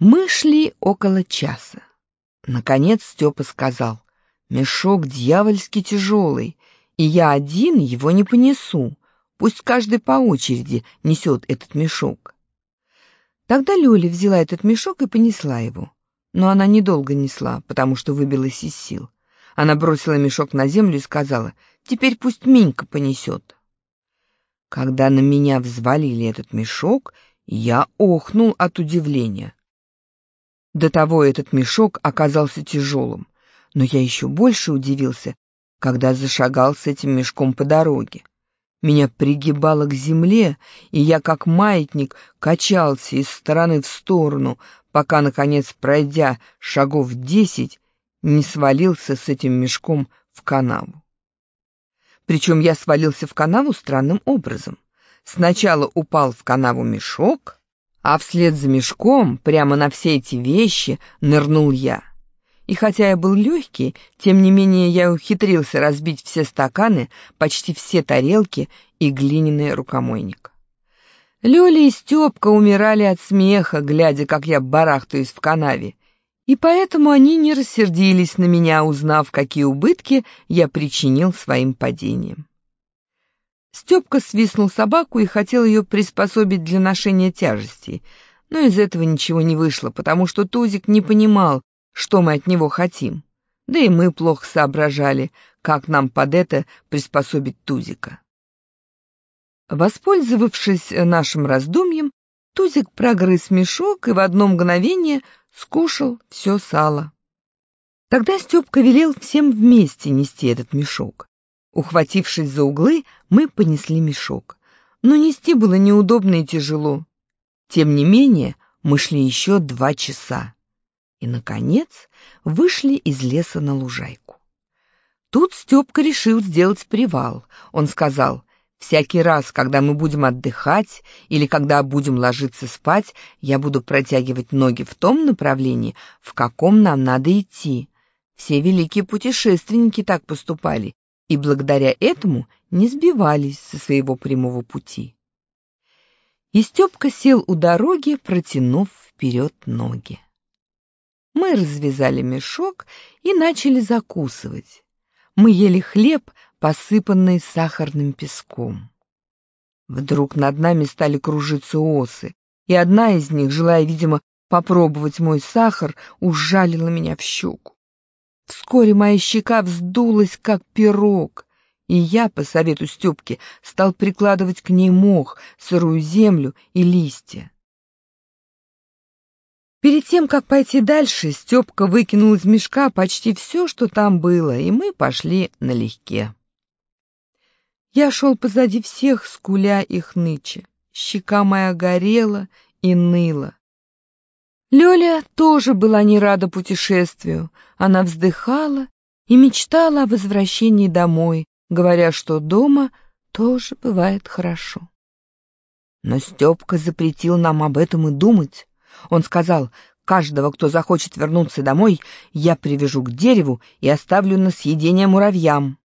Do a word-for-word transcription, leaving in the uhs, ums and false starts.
Мы шли около часа. Наконец Степа сказал: «Мешок дьявольски тяжелый, и я один его не понесу. Пусть каждый по очереди несет этот мешок». Тогда Лёля взяла этот мешок и понесла его. Но она недолго несла, потому что выбилась из сил. Она бросила мешок на землю и сказала: «Теперь пусть Минька понесет». Когда на меня взвалили этот мешок, я охнул от удивления. До того этот мешок оказался тяжелым, но я еще больше удивился, когда зашагал с этим мешком по дороге. Меня пригибало к земле, и я, как маятник, качался из стороны в сторону, пока, наконец, пройдя шагов десять, не свалился с этим мешком в канаву. Причем я свалился в канаву странным образом. Сначала упал в канаву мешок, а вслед за мешком, прямо на все эти вещи, нырнул я. И хотя я был легкий, тем не менее я ухитрился разбить все стаканы, почти все тарелки и глиняный рукомойник. Лёля и Стёпка умирали от смеха, глядя, как я барахтаюсь в канаве, и поэтому они не рассердились на меня, узнав, какие убытки я причинил своим падением. Стёпка свистнул собаку и хотел ее приспособить для ношения тяжестей, но из этого ничего не вышло, потому что Тузик не понимал, что мы от него хотим, да и мы плохо соображали, как нам под это приспособить Тузика. Воспользовавшись нашим раздумьем, Тузик прогрыз мешок и в одно мгновение скушал все сало. Тогда Стёпка велел всем вместе нести этот мешок. Ухватившись за углы, мы понесли мешок. Но нести было неудобно и тяжело. Тем не менее, мы шли еще два часа. И, наконец, вышли из леса на лужайку. Тут Стёпка решил сделать привал. Он сказал: «Всякий раз, когда мы будем отдыхать или когда будем ложиться спать, я буду протягивать ноги в том направлении, в каком нам надо идти. Все великие путешественники так поступали, и благодаря этому не сбивались со своего прямого пути». И Стёпка сел у дороги, протянув вперед ноги. Мы развязали мешок и начали закусывать. Мы ели хлеб, посыпанный сахарным песком. Вдруг над нами стали кружиться осы, и одна из них, желая, видимо, попробовать мой сахар, ужалила меня в щеку. Вскоре моя щека вздулась, как пирог, и я, по совету Стёпки, стал прикладывать к ней мох, сырую землю и листья. Перед тем, как пойти дальше, Стёпка выкинул из мешка почти все, что там было, и мы пошли налегке. Я шел позади всех, скуля и хныча. Щека моя горела и ныла. Лёля тоже была не рада путешествию. Она вздыхала и мечтала о возвращении домой, говоря, что дома тоже бывает хорошо. Но Стёпка запретил нам об этом и думать. Он сказал: «Каждого, кто захочет вернуться домой, я привяжу к дереву и оставлю на съедение муравьям».